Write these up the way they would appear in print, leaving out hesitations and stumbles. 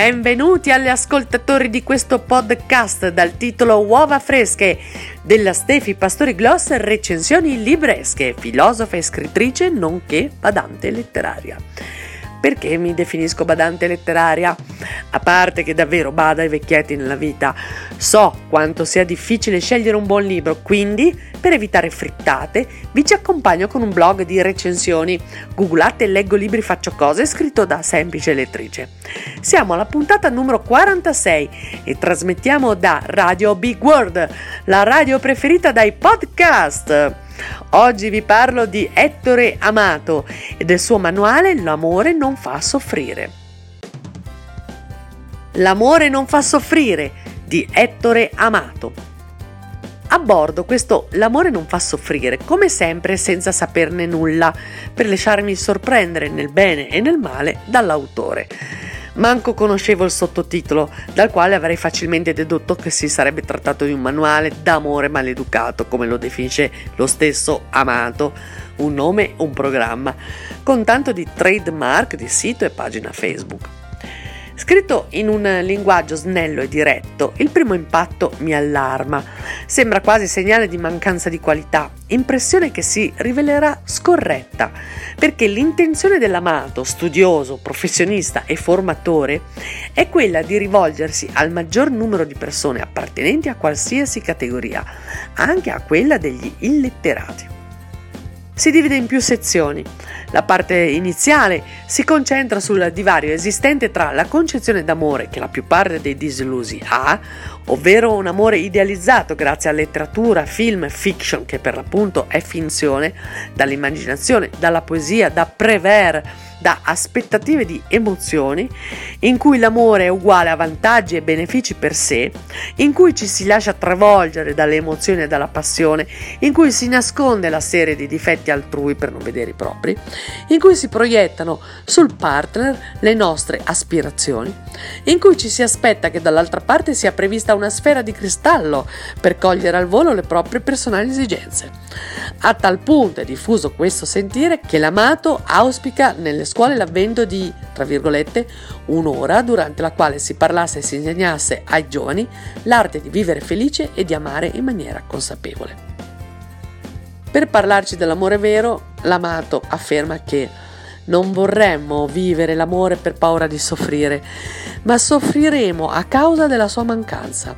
Benvenuti agli ascoltatori di questo podcast dal titolo Uova fresche della Stefi Pastori Gloss, recensioni libresche, filosofa e scrittrice nonché badante letteraria. Perché mi definisco badante letteraria? A parte che davvero bado ai vecchietti nella vita, so quanto sia difficile scegliere un buon libro, quindi per evitare frittate vi ci accompagno con un blog di recensioni. Googlate Leggo libri faccio cose, scritto da semplice lettrice. Siamo alla puntata numero 46 e trasmettiamo da Radio Big World, la radio preferita dai podcast. Oggi vi parlo di Ettore Amato e del suo manuale L'amore non fa soffrire. L'amore non fa soffrire di Ettore Amato. A bordo questo L'amore non fa soffrire, come sempre senza saperne nulla, per lasciarmi sorprendere nel bene e nel male dall'autore. Manco conoscevo il sottotitolo, dal quale avrei facilmente dedotto che si sarebbe trattato di un manuale d'amore maleducato, come lo definisce lo stesso Amato, un nome, un programma, con tanto di trademark di sito e pagina Facebook. Scritto in un linguaggio snello e diretto, il primo impatto mi allarma. Sembra quasi segnale di mancanza di qualità, impressione che si rivelerà scorretta, perché l'intenzione dell'Amato, studioso, professionista e formatore, è quella di rivolgersi al maggior numero di persone appartenenti a qualsiasi categoria, anche a quella degli illetterati. Si divide in più sezioni. La parte iniziale si concentra sul divario esistente tra la concezione d'amore che la più parte dei disillusi ha, ovvero un amore idealizzato grazie a letteratura, film, fiction, che per l'appunto è finzione, dall'immaginazione, dalla poesia, da Prévert, da aspettative di emozioni, in cui l'amore è uguale a vantaggi e benefici per sé, in cui ci si lascia travolgere dalle emozioni e dalla passione, in cui si nasconde la serie di difetti altrui per non vedere i propri, in cui si proiettano sul partner le nostre aspirazioni, in cui ci si aspetta che dall'altra parte sia prevista una sfera di cristallo per cogliere al volo le proprie personali esigenze. A tal punto è diffuso questo sentire che l'Amato auspica nelle scuole l'avvento di, tra virgolette, un'ora durante la quale si parlasse e si insegnasse ai giovani l'arte di vivere felice e di amare in maniera consapevole. Per parlarci dell'amore vero, l'Amato afferma che non vorremmo vivere l'amore per paura di soffrire, ma soffriremo a causa della sua mancanza.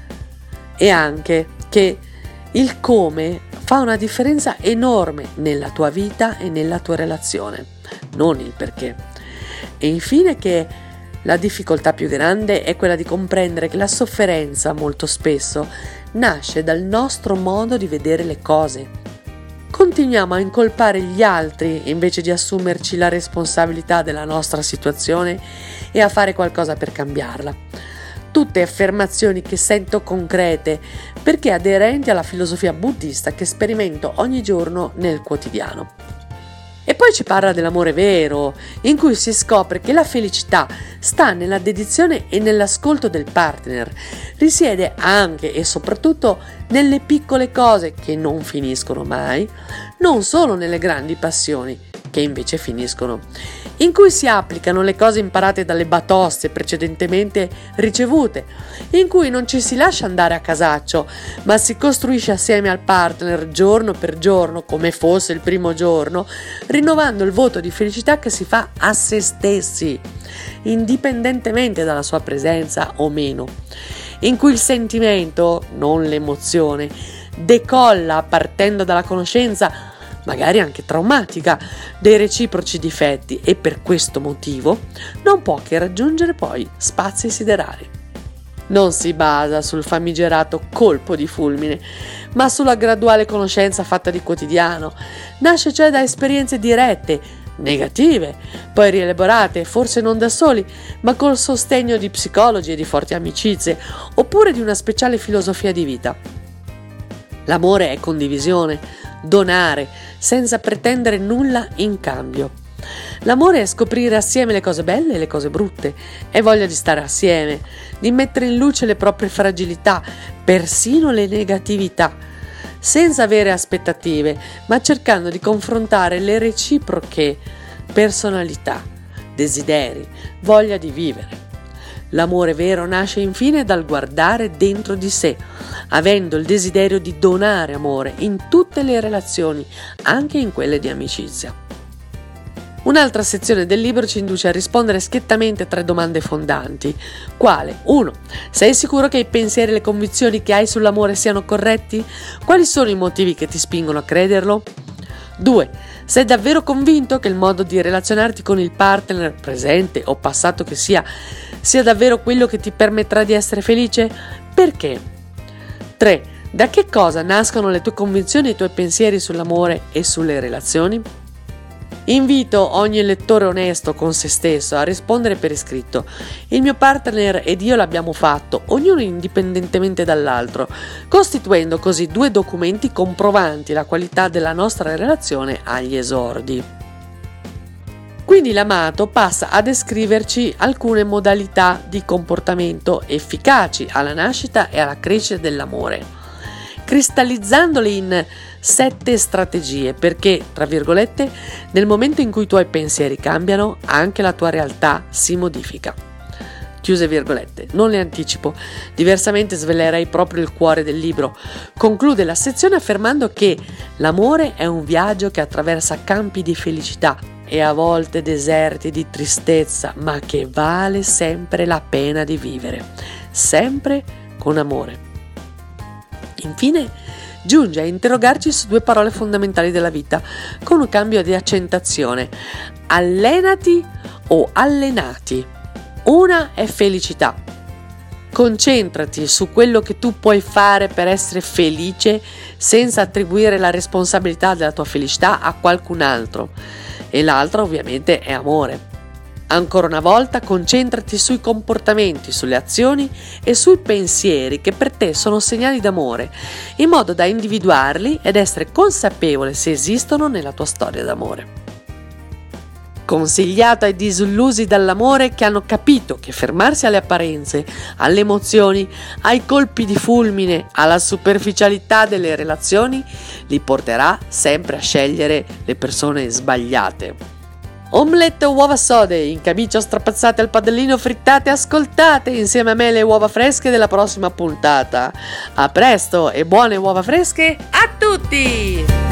E anche che il come fa una differenza enorme nella tua vita e nella tua relazione, non il perché. E infine che la difficoltà più grande è quella di comprendere che la sofferenza molto spesso nasce dal nostro modo di vedere le cose. Continuiamo a incolpare gli altri invece di assumerci la responsabilità della nostra situazione e a fare qualcosa per cambiarla. Tutte affermazioni che sento concrete perché aderenti alla filosofia buddista che sperimento ogni giorno nel quotidiano. E poi ci parla dell'amore vero, in cui si scopre che la felicità sta nella dedizione e nell'ascolto del partner, risiede anche e soprattutto nelle piccole cose che non finiscono mai, non solo nelle grandi passioni che invece finiscono, in cui si applicano le cose imparate dalle batoste precedentemente ricevute, in cui non ci si lascia andare a casaccio, ma si costruisce assieme al partner giorno per giorno, come fosse il primo giorno, rinnovando il voto di felicità che si fa a se stessi, indipendentemente dalla sua presenza o meno, in cui il sentimento, non l'emozione, decolla partendo dalla conoscenza magari anche traumatica, dei reciproci difetti e per questo motivo non può che raggiungere poi spazi siderali. Non si basa sul famigerato colpo di fulmine, ma sulla graduale conoscenza fatta di quotidiano. Nasce cioè da esperienze dirette, negative, poi rielaborate, forse non da soli, ma col sostegno di psicologi e di forti amicizie, oppure di una speciale filosofia di vita. L'amore è condivisione, donare, senza pretendere nulla in cambio. L'amore è scoprire assieme le cose belle e le cose brutte, è voglia di stare assieme, di mettere in luce le proprie fragilità, persino le negatività, senza avere aspettative, ma cercando di confrontare le reciproche personalità, desideri, voglia di vivere. L'amore vero nasce infine dal guardare dentro di sé, avendo il desiderio di donare amore in tutte le relazioni, anche in quelle di amicizia. Un'altra sezione del libro ci induce a rispondere schiettamente a 3 domande fondanti. Quale? 1. Sei sicuro che i pensieri e le convinzioni che hai sull'amore siano corretti? Quali sono i motivi che ti spingono a crederlo? 2. Sei davvero convinto che il modo di relazionarti con il partner, presente o passato che sia davvero quello che ti permetterà di essere felice? Perché? 3. Da che cosa nascono le tue convinzioni e i tuoi pensieri sull'amore e sulle relazioni? Invito ogni lettore onesto con se stesso a rispondere per iscritto. Il mio partner ed io l'abbiamo fatto, ognuno indipendentemente dall'altro, costituendo così 2 documenti comprovanti la qualità della nostra relazione agli esordi. Quindi l'amato passa a descriverci alcune modalità di comportamento efficaci alla nascita e alla crescita dell'amore, cristallizzandole in 7 strategie perché, tra virgolette, nel momento in cui i tuoi pensieri cambiano, anche la tua realtà si modifica. Chiuse virgolette. Non le anticipo, diversamente svelerei proprio il cuore del libro. Conclude la sezione affermando che l'amore è un viaggio che attraversa campi di felicità e a volte deserti di tristezza, ma che vale sempre la pena di vivere, sempre con amore. Infine, giunge a interrogarci su 2 parole fondamentali della vita, con un cambio di accentazione: allenati o allenati. Una è felicità. Concentrati su quello che tu puoi fare per essere felice senza attribuire la responsabilità della tua felicità a qualcun altro. E l'altra ovviamente è amore. Ancora una volta, concentrati sui comportamenti, sulle azioni e sui pensieri che per te sono segnali d'amore, in modo da individuarli ed essere consapevole se esistono nella tua storia d'amore. Consigliato ai disillusi dall'amore che hanno capito che fermarsi alle apparenze, alle emozioni, ai colpi di fulmine, alla superficialità delle relazioni, li porterà sempre a scegliere le persone sbagliate. Omelette o uova sode, in camicia strapazzate al padellino frittate, ascoltate insieme a me le uova fresche della prossima puntata. A presto e buone uova fresche a tutti!